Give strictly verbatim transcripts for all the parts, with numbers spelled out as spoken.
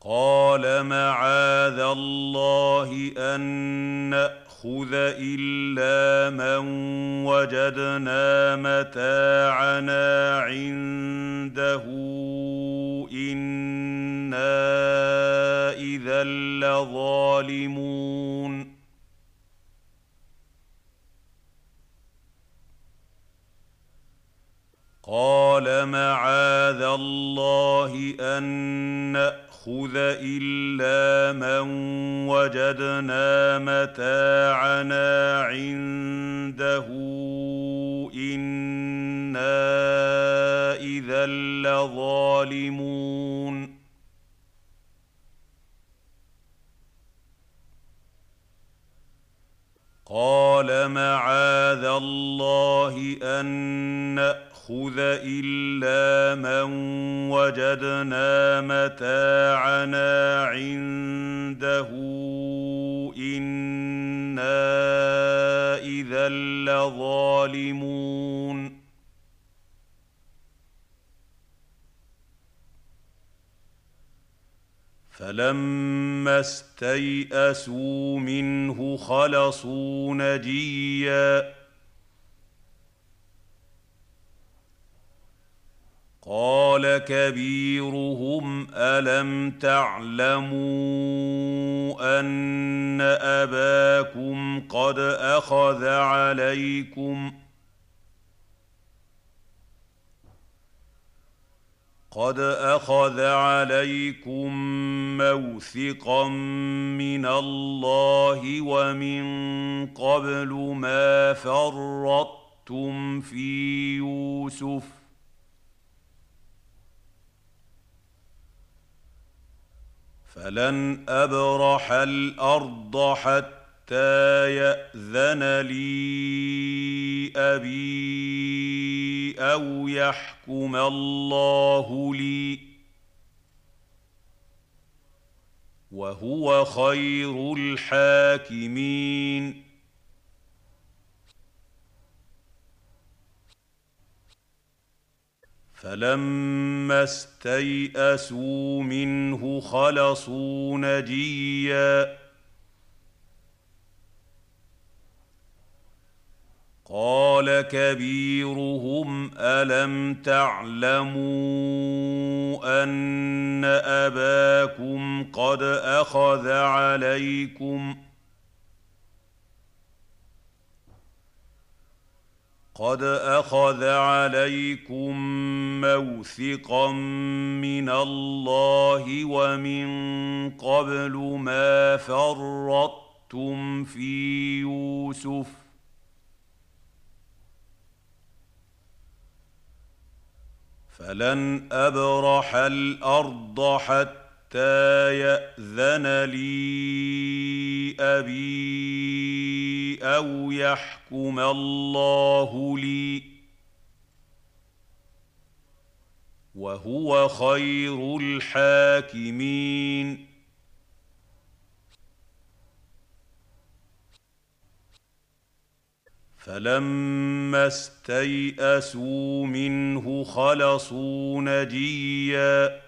قَالَ مَعَاذَ اللَّهِ أَن نَّأْخُذَ إِلَّا مَن وَجَدْنَا مَتَاعَنَا عِندَهُ إِنَّا إِذًا لَّظَالِمُونَ قَالَ مَعَاذَ اللَّهِ أَن نَّأْخُذَ إِلَّا مَن وَجَدْنَا مَتَاعَنَا عِندَهُ إِنَّا إِذًا لَّظَالِمُونَ قَالَ مَعَاذَ اللَّهِ أَن نَّأْخُذَ إِلَّا مَن وَجَدْنَا مَتَاعَنَا عِندَهُ إِنَّا إِذًا لَّظَالِمُونَ فَلَمَّا اسْتَيْأَسُوا مِنْهُ خَلَصُوا نَجِيًّا قَالَ كَبِيرُهُمْ أَلَمْ تَعْلَمُوا أَنَّ أَبَاكُمْ قَدْ أَخَذَ عَلَيْكُمْ قد أخذ عليكم موثقا من الله ومن قبل ما فرطتم في يوسف فلن أبرح الأرض حتى يأذن لي أبي أو يحكم الله لي وهو خير الحاكمين فَلَمَّا اسْتَيْأَسُوا مِنْهُ خَلَصُوا نَجِيًّا قَالَ كَبِيرُهُمْ أَلَمْ تَعْلَمُوا أَنَّ أَبَاكُمْ قَدْ أَخَذَ عَلَيْكُمْ قد أخذ عليكم موثقا من الله ومن قبل ما فرطتم في يوسف فلن أبرح الأرض حتى يأذن لي أبي أو يحكم الله لي وهو خير الحاكمين فَلَمَّا اسْتَيْأَسُوا مِنْهُ خَلَصُوا نَجِيًّا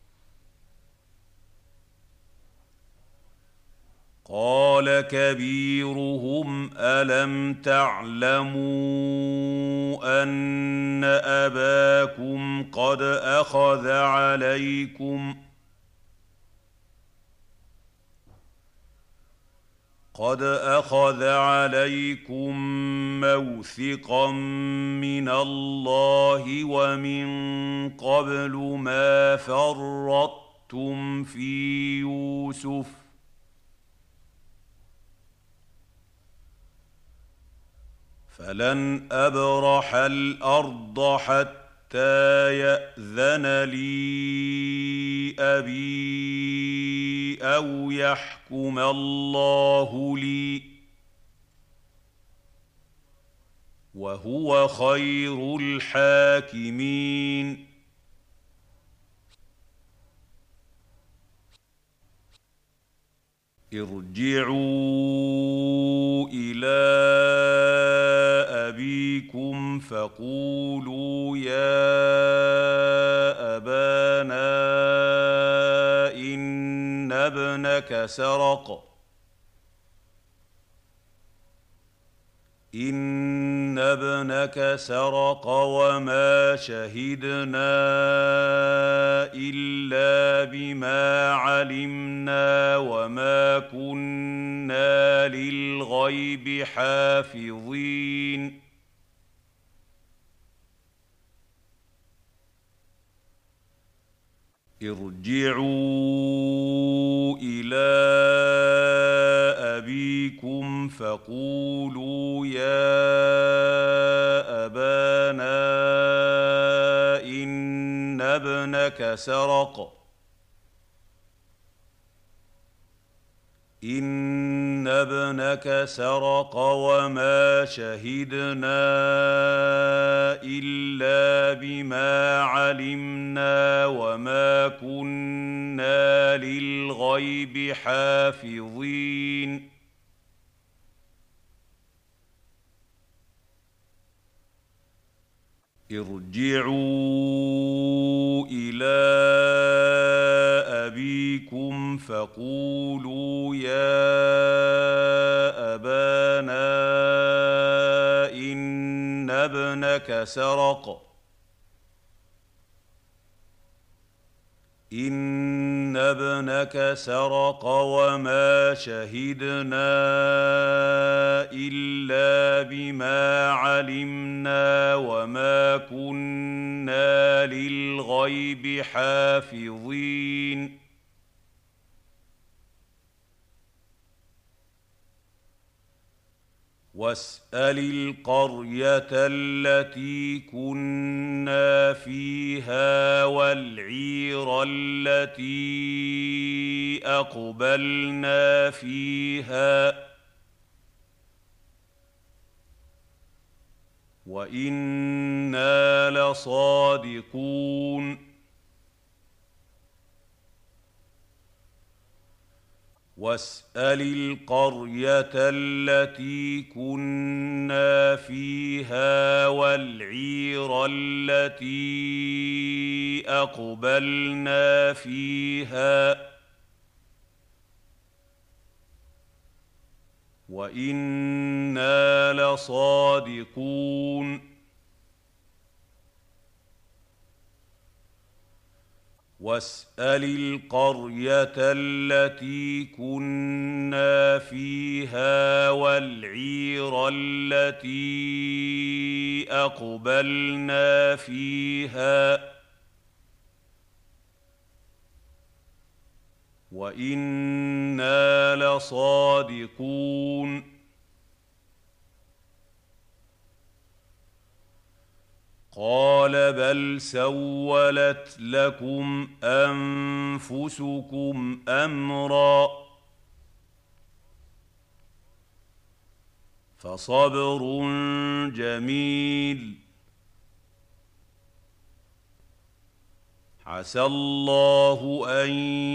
قَالَ كَبِيرُهُمْ أَلَمْ تَعْلَمُوا أَنَّ أَبَاكُمْ قَدْ أَخَذَ عَلَيْكُمْ قد أخذ عليكم موثقا من الله ومن قبل ما فرطتم في يوسف فلن أبرح الأرض حتى يأذن لي أبي أو يحكم الله لي وهو خير الحاكمين ارجعوا إلى أبيكم فقولوا يا أبانا إن ابنك سرق إن ابنك سرق وما شهدنا إلا بما علمنا وما كنا للغيب حافظين ارجعوا إلى أبيكم فقولوا يا أبانا إن ابنك سرق إن ابنك سرق وما شهدنا إلا بما علمنا وما كنا للغيب حافظين ارجعوا إلى أبيكم فقولوا يا أبانا إن ابنك سرق إن ابنك سرق وما شهدنا إلا بما علمنا وما كنا للغيب حافظين واسأل القرية التي كنا فيها والعير التي أقبلنا فيها وإنا لصادقون واسأل القرية التي كنا فيها والعير التي أقبلنا فيها وإنا لصادقون واسأل القرية التي كنا فيها والعير التي أقبلنا فيها وإنا لصادقون قال بل سولت لكم أنفسكم أمرا فصبر جميل عسى الله أن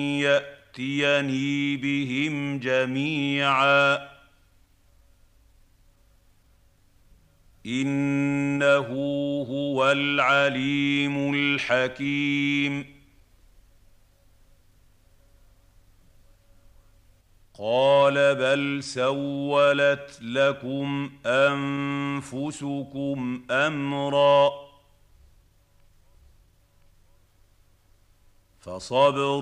يأتيني بهم جميعا إنه هو العليم الحكيم قال بل سولت لكم أنفسكم أمرا فصبر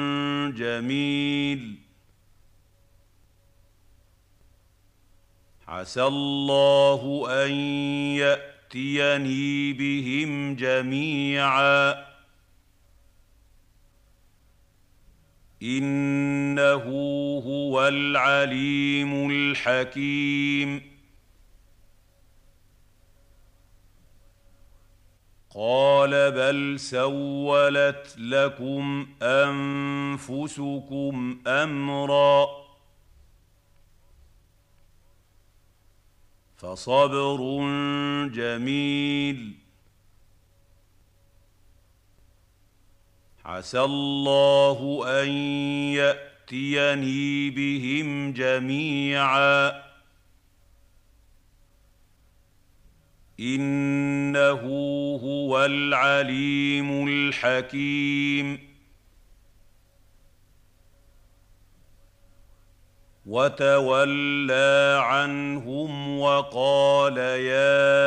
جميل عسى الله أن يأتيني بهم جميعا إنه هو العليم الحكيم قال بل سولت لكم أنفسكم أمرا فصبر جميل عسى الله أن يأتيني بهم جميعا إنه هو العليم الحكيم وتولى عنهم وقال يا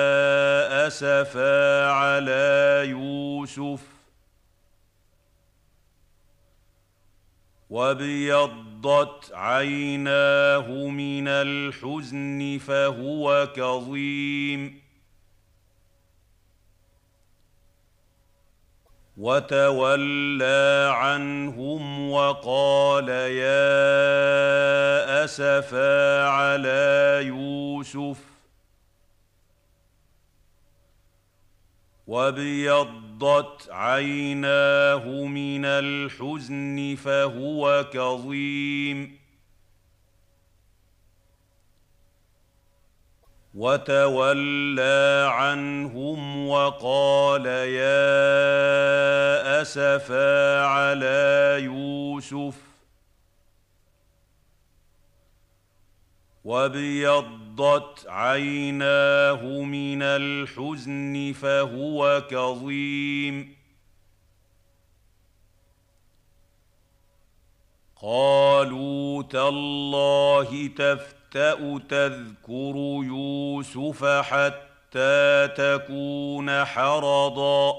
أسفا على يوسف وابيضت عيناه من الحزن فهو كظيم وتولى عنهم وقال يا أسفا على يوسف وابيضت عيناه من الحزن فهو كظيم وتولى عنهم وقال يا أسفا على يوسف وابيضت عيناه من الحزن فهو كظيم قالوا تالله تفتأ تذكر يوسف حتى تكون حرضا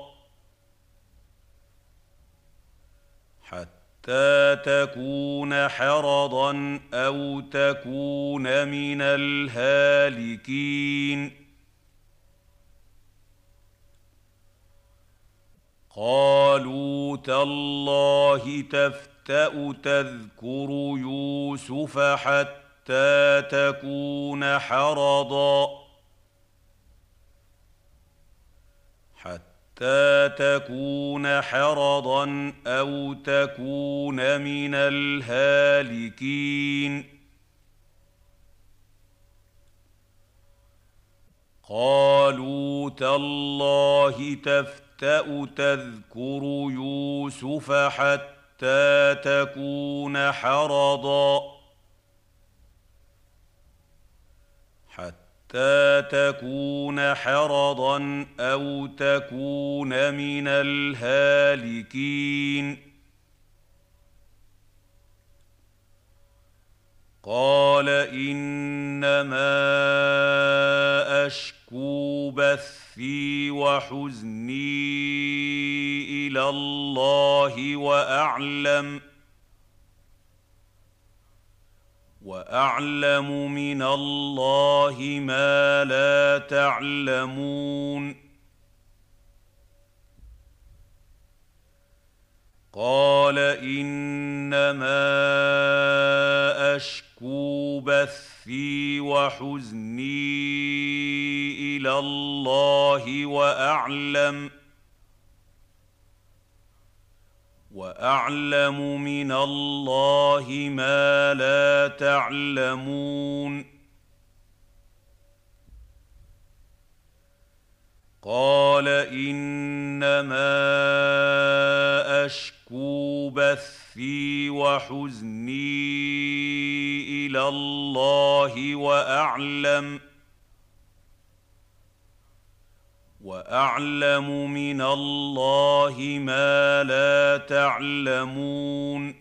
حتى تكون حرضا أو تكون من الهالكين قالوا تالله تفتأ تذكر يوسف حتى تكون حرضا حتى تكون حرضا أو تكون من الهالكين قالوا تالله تفتأ تذكر يوسف حتى تكون حرضا حتى تكون حرضا أو تكون من الهالكين قال إنما أشكو بثي وحزني إلى الله وأعلم وأعلم من الله ما لا تعلمون قال إنما أشكو بثي وحزني إلى الله وأعلم وأعلم وأعلم من الله ما لا تعلمون قال إنما أشكو بثي وحزني إلى الله وأعلم وأعلم من الله ما لا تعلمون قال إنما أشكو بثي وحزني إلى الله وأعلم من الله ما لا تعلمون قال إنما أشكو بثي وحزني إلى الله وأعلم وأعلم من الله قال إنما أشكو بثي وحزني إلى الله وأعلم وأعلم من الله ما لا تعلمون